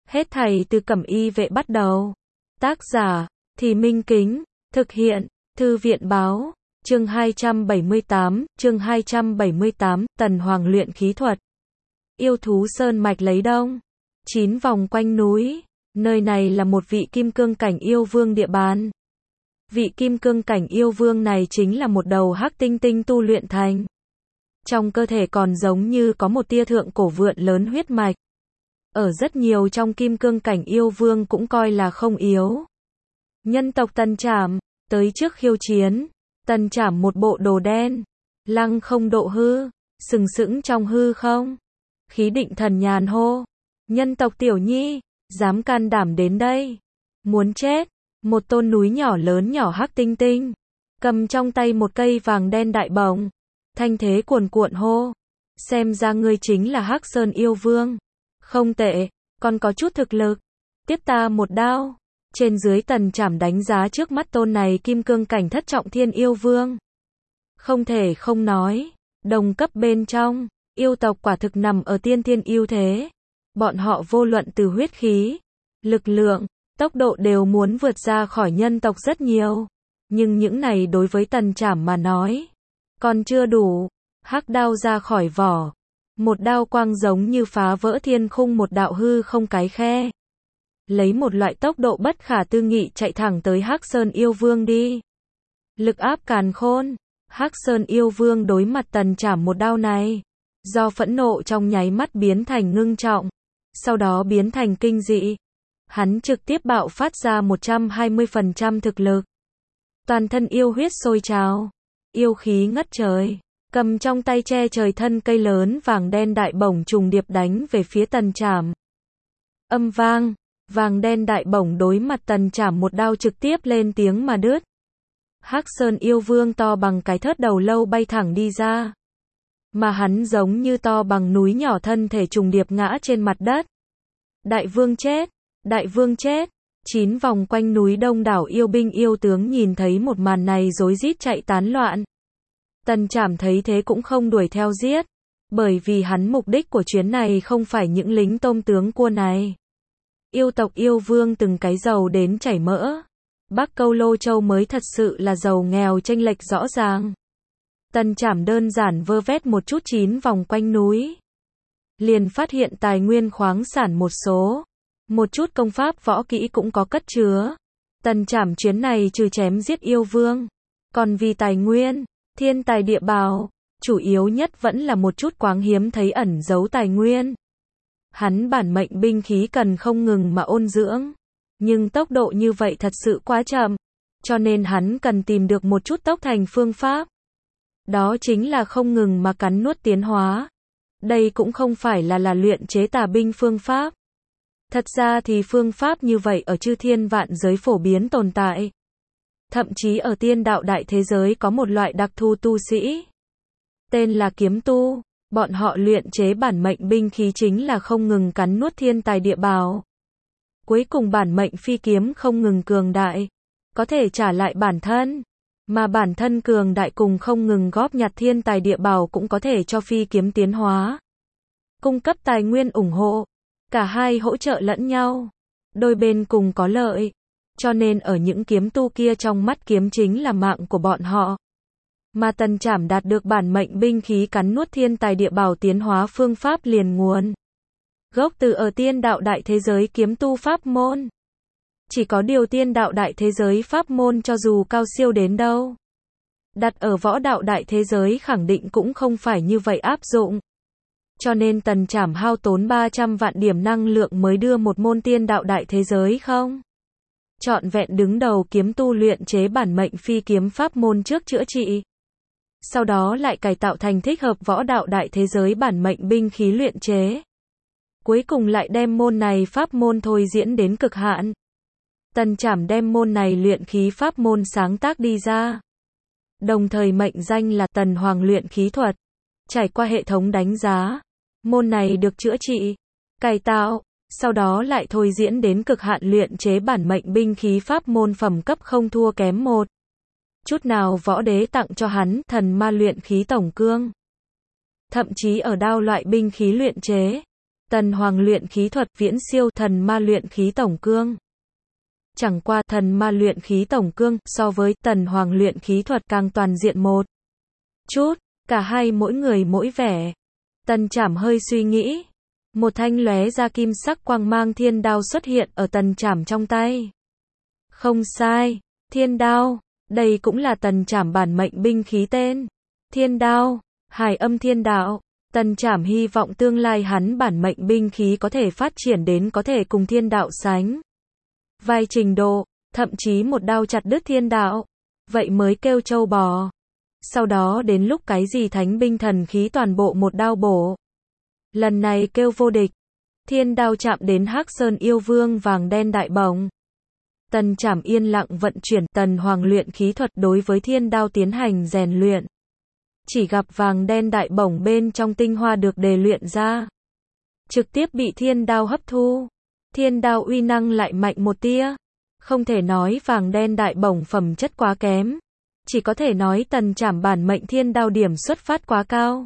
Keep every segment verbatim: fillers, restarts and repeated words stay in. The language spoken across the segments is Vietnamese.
Hết thảy từ Cẩm Y Vệ bắt đầu. Tác giả, Thì Minh Kính, thực hiện, Thư viện Báo, chương hai trăm bảy mươi tám, chương hai trăm bảy mươi tám, Tần Hoàng luyện khí thuật. Yêu thú sơn mạch lấy đông. Chín vòng quanh núi, nơi này là một vị kim cương cảnh yêu vương địa bàn. Vị kim cương cảnh yêu vương này chính là một đầu hắc tinh tinh tu luyện thành. Trong cơ thể còn giống như có một tia thượng cổ vượn lớn huyết mạch. Ở rất nhiều trong kim cương cảnh yêu vương cũng coi là không yếu. Nhân tộc Tần Trảm, tới trước khiêu chiến. Tần Trảm một bộ đồ đen, lăng không độ hư, sừng sững trong hư không. Khí định thần nhàn hô. Nhân tộc Tiểu Nhi, dám can đảm đến đây. Muốn chết. Một tôn núi nhỏ lớn nhỏ hắc tinh tinh, cầm trong tay một cây vàng đen đại bổng. Thanh thế cuồn cuộn hô. Xem ra ngươi chính là Hắc Sơn yêu vương. Không tệ, còn có chút thực lực. Tiếp ta một đao. Trên dưới Tần Trảm đánh giá trước mắt tôn này kim cương cảnh thất trọng thiên yêu vương. Không thể không nói, đồng cấp bên trong, yêu tộc quả thực nằm ở tiên thiên ưu thế. Bọn họ vô luận từ huyết khí, lực lượng, tốc độ đều muốn vượt ra khỏi nhân tộc rất nhiều. Nhưng những này đối với Tần Trảm mà nói, còn chưa đủ. Hắc đao ra khỏi vỏ. Một đao quang giống như phá vỡ thiên khung một đạo hư không cái khe. Lấy một loại tốc độ bất khả tư nghị chạy thẳng tới Hắc Sơn yêu vương đi. Lực áp càn khôn. Hắc Sơn yêu vương đối mặt Tần Trảm một đao này. Do phẫn nộ trong nháy mắt biến thành ngưng trọng. Sau đó biến thành kinh dị. Hắn trực tiếp bạo phát ra một trăm hai mươi phần trăm thực lực. Toàn thân yêu huyết sôi trào. Yêu khí ngất trời. Cầm trong tay che trời thân cây lớn vàng đen đại bổng trùng điệp đánh về phía Tần Trảm. Âm vang. Vàng đen đại bổng đối mặt Tần Trảm một đao trực tiếp lên tiếng mà đứt. Hắc Sơn yêu vương to bằng cái thớt đầu lâu bay thẳng đi ra. Mà hắn giống như to bằng núi nhỏ thân thể trùng điệp ngã trên mặt đất. Đại vương chết. Đại vương chết. Chín vòng quanh núi đông đảo yêu binh yêu tướng nhìn thấy một màn này rối rít chạy tán loạn. Tần Trảm thấy thế cũng không đuổi theo giết. Bởi vì hắn mục đích của chuyến này không phải những lính tôm tướng cua này. Yêu tộc yêu vương từng cái giàu đến chảy mỡ. Bắc Câu Lô Châu mới thật sự là giàu nghèo chênh lệch rõ ràng. Tần Trảm đơn giản vơ vét một chút chín vòng quanh núi. Liền phát hiện tài nguyên khoáng sản một số. Một chút công pháp võ kỹ cũng có cất chứa. Tần Trảm chuyến này trừ chém giết yêu vương. Còn vì tài nguyên, thiên tài địa bảo, chủ yếu nhất vẫn là một chút quáng hiếm thấy ẩn giấu tài nguyên. Hắn bản mệnh binh khí cần không ngừng mà ôn dưỡng. Nhưng tốc độ như vậy thật sự quá chậm. Cho nên hắn cần tìm được một chút tốc thành phương pháp. Đó chính là không ngừng mà cắn nuốt tiến hóa. Đây cũng không phải là là luyện chế tà binh phương pháp. Thật ra thì phương pháp như vậy ở chư thiên vạn giới phổ biến tồn tại. Thậm chí ở tiên đạo đại thế giới có một loại đặc thù tu sĩ. Tên là kiếm tu. Bọn họ luyện chế bản mệnh binh khí chính là không ngừng cắn nuốt thiên tài địa bảo. Cuối cùng bản mệnh phi kiếm không ngừng cường đại. Có thể trả lại bản thân. Mà bản thân cường đại cùng không ngừng góp nhặt thiên tài địa bảo cũng có thể cho phi kiếm tiến hóa. Cung cấp tài nguyên ủng hộ. Cả hai hỗ trợ lẫn nhau. Đôi bên cùng có lợi. Cho nên ở những kiếm tu kia trong mắt kiếm chính là mạng của bọn họ. Mà Tần Trảm đạt được bản mệnh binh khí cắn nuốt thiên tài địa bảo tiến hóa phương pháp liền nguồn. Gốc từ ở tiên đạo đại thế giới kiếm tu pháp môn. Chỉ có điều tiên đạo đại thế giới pháp môn cho dù cao siêu đến đâu. Đặt ở võ đạo đại thế giới khẳng định cũng không phải như vậy áp dụng. Cho nên Tần Trảm hao tốn ba trăm vạn điểm năng lượng mới đưa một môn tiên đạo đại thế giới không. Trọn vẹn đứng đầu kiếm tu luyện chế bản mệnh phi kiếm pháp môn trước chữa trị. Sau đó lại cải tạo thành thích hợp võ đạo đại thế giới bản mệnh binh khí luyện chế. Cuối cùng lại đem môn này pháp môn thôi diễn đến cực hạn. Tần Trảm đem môn này luyện khí pháp môn sáng tác đi ra. Đồng thời mệnh danh là Tần Hoàng luyện khí thuật. Trải qua hệ thống đánh giá. Môn này được chữa trị, cải tạo, sau đó lại thôi diễn đến cực hạn luyện chế bản mệnh binh khí pháp môn phẩm cấp không thua kém một chút nào võ đế tặng cho hắn thần ma luyện khí tổng cương. Thậm chí ở đao loại binh khí luyện chế, Tần Hoàng luyện khí thuật viễn siêu thần ma luyện khí tổng cương. Chẳng qua thần ma luyện khí tổng cương so với Tần Hoàng luyện khí thuật càng toàn diện một chút, cả hai mỗi người mỗi vẻ. Tần Trảm hơi suy nghĩ, một thanh lóe ra kim sắc quang mang thiên đao xuất hiện ở Tần Trảm trong tay. Không sai, thiên đao, đây cũng là Tần Trảm bản mệnh binh khí tên. Thiên đao, Hải Âm Thiên Đạo. Tần Trảm hy vọng tương lai hắn bản mệnh binh khí có thể phát triển đến có thể cùng thiên đạo sánh vai trình độ, thậm chí một đao chặt đứt thiên đạo, vậy mới kêu trâu bò. Sau đó đến lúc cái gì thánh binh thần khí toàn bộ một đao bổ. Lần này kêu vô địch. Thiên đao chạm đến Hắc Sơn yêu vương vàng đen đại bổng. Tần Trảm yên lặng vận chuyển Tần Hoàng luyện khí thuật đối với thiên đao tiến hành rèn luyện. Chỉ gặp vàng đen đại bổng bên trong tinh hoa được đề luyện ra, trực tiếp bị thiên đao hấp thu. Thiên đao uy năng lại mạnh một tia. Không thể nói vàng đen đại bổng phẩm chất quá kém, chỉ có thể nói Tần Trảm bản mệnh thiên đao điểm xuất phát quá cao.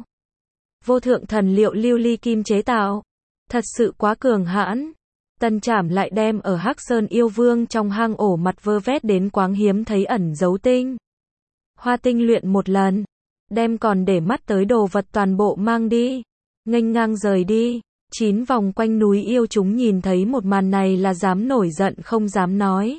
Vô thượng thần liệu lưu ly kim chế tạo, thật sự quá cường hãn. Tần Trảm lại đem ở Hắc Sơn yêu vương trong hang ổ mặt vơ vét đến quáng hiếm thấy ẩn dấu tinh hoa tinh luyện một lần, đem còn để mắt tới đồ vật toàn bộ mang đi, nghênh ngang rời đi. Chín vòng quanh núi yêu chúng nhìn thấy một màn này là dám nổi giận không dám nói.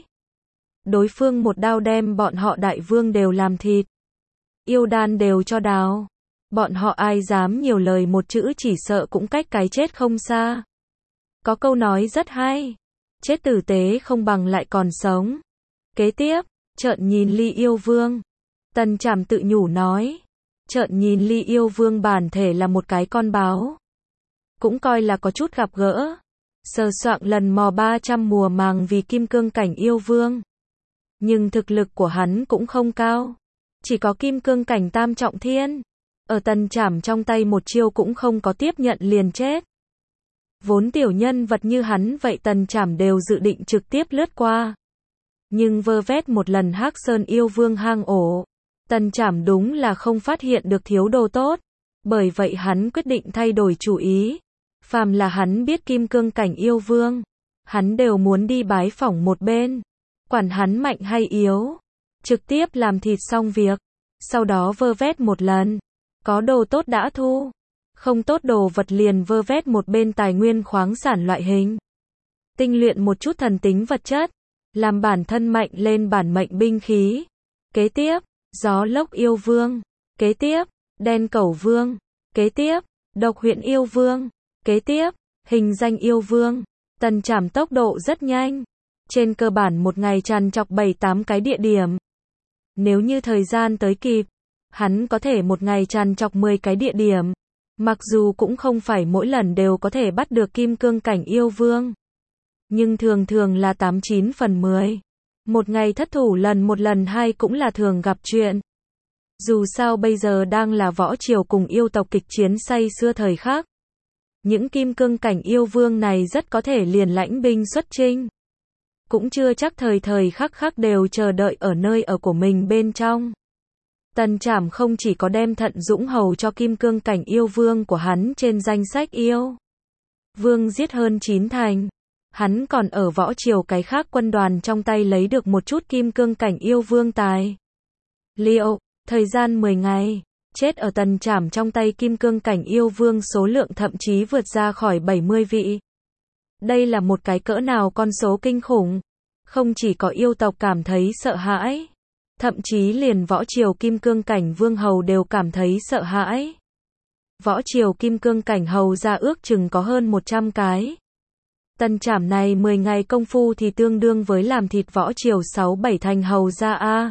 Đối phương một đao đem bọn họ đại vương đều làm thịt, yêu đan đều cho đào. Bọn họ ai dám nhiều lời một chữ chỉ sợ cũng cách cái chết không xa. Có câu nói rất hay, chết tử tế không bằng lại còn sống. Kế tiếp, trợn nhìn Ly yêu vương. Tần Trảm tự nhủ nói, trợn nhìn Ly yêu vương bản thể là một cái con báo, cũng coi là có chút gặp gỡ. Sờ soạng lần mò ba trăm mùa màng vì kim cương cảnh yêu vương, nhưng thực lực của hắn cũng không cao, chỉ có kim cương cảnh tam trọng thiên. Ở Tần Trảm trong tay một chiêu cũng không có tiếp nhận liền chết. Vốn tiểu nhân vật như hắn vậy Tần Trảm đều dự định trực tiếp lướt qua, nhưng vơ vét một lần Hắc Sơn yêu vương hang ổ, Tần Trảm đúng là không phát hiện được thiếu đồ tốt. Bởi vậy hắn quyết định thay đổi chủ ý. Phàm là hắn biết kim cương cảnh yêu vương, hắn đều muốn đi bái phỏng một bên, quản hắn mạnh hay yếu, trực tiếp làm thịt xong việc, sau đó vơ vét một lần. Có đồ tốt đã thu, không tốt đồ vật liền vơ vét một bên tài nguyên khoáng sản loại hình. Tinh luyện một chút thần tính vật chất, làm bản thân mạnh lên bản mệnh binh khí. Kế tiếp, gió lốc yêu vương. Kế tiếp, đen cẩu vương. Kế tiếp, độc huyện yêu vương. Kế tiếp, hình danh yêu vương. Tần Trảm tốc độ rất nhanh. Trên cơ bản một ngày tràn trọc bảy tám cái địa điểm. Nếu như thời gian tới kịp, hắn có thể một ngày tràn trọc mười cái địa điểm. Mặc dù cũng không phải mỗi lần đều có thể bắt được kim cương cảnh yêu vương, nhưng thường thường là tám chín phần mười. Một ngày thất thủ lần một lần hai cũng là thường gặp chuyện. Dù sao bây giờ đang là võ triều cùng yêu tộc kịch chiến say xưa thời khắc. Những kim cương cảnh yêu vương này rất có thể liền lãnh binh xuất chinh. Cũng chưa chắc thời thời khắc khắc đều chờ đợi ở nơi ở của mình bên trong. Tần Trảm không chỉ có đem Thận Dũng hầu cho kim cương cảnh yêu vương của hắn trên danh sách yêu vương giết hơn chín thành. Hắn còn ở võ triều cái khác quân đoàn trong tay lấy được một chút kim cương cảnh yêu vương tài liệu. Thời gian mười ngày, chết ở Tần Trảm trong tay kim cương cảnh yêu vương số lượng thậm chí vượt ra khỏi bảy mươi vị. Đây là một cái cỡ nào con số kinh khủng. Không chỉ có yêu tộc cảm thấy sợ hãi, thậm chí liền võ triều kim cương cảnh vương hầu đều cảm thấy sợ hãi. Võ triều kim cương cảnh hầu ra ước chừng có hơn một trăm cái. Tần Trảm này mười ngày công phu thì tương đương với làm thịt võ triều sáu bảy thành hầu ra a.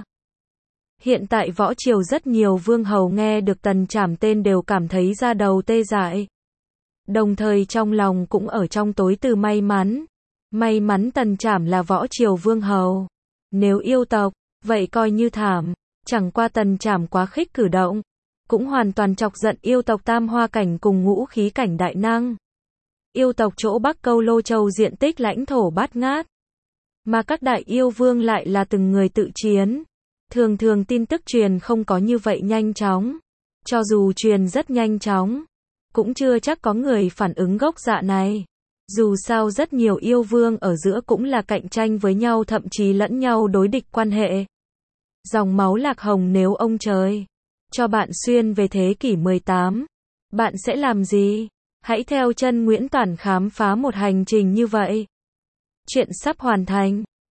Hiện tại võ triều rất nhiều vương hầu nghe được Tần Trảm tên đều cảm thấy da đầu tê dại. Đồng thời trong lòng cũng ở trong tối từ may mắn. May mắn Tần Trảm là võ triều vương hầu. Nếu yêu tộc, vậy coi như thảm. Chẳng qua Tần Trảm quá khích cử động, cũng hoàn toàn chọc giận yêu tộc tam hoa cảnh cùng ngũ khí cảnh đại năng. Yêu tộc chỗ Bắc Câu Lô Châu diện tích lãnh thổ bát ngát, mà các đại yêu vương lại là từng người tự chiến. Thường thường tin tức truyền không có như vậy nhanh chóng. Cho dù truyền rất nhanh chóng, cũng chưa chắc có người phản ứng gốc dạ này. Dù sao rất nhiều yêu vương ở giữa cũng là cạnh tranh với nhau, thậm chí lẫn nhau đối địch quan hệ. Dòng máu Lạc Hồng nếu ông trời cho bạn xuyên về thế kỷ mười tám, bạn sẽ làm gì? Hãy theo chân Nguyễn Toản khám phá một hành trình như vậy. Chuyện sắp hoàn thành.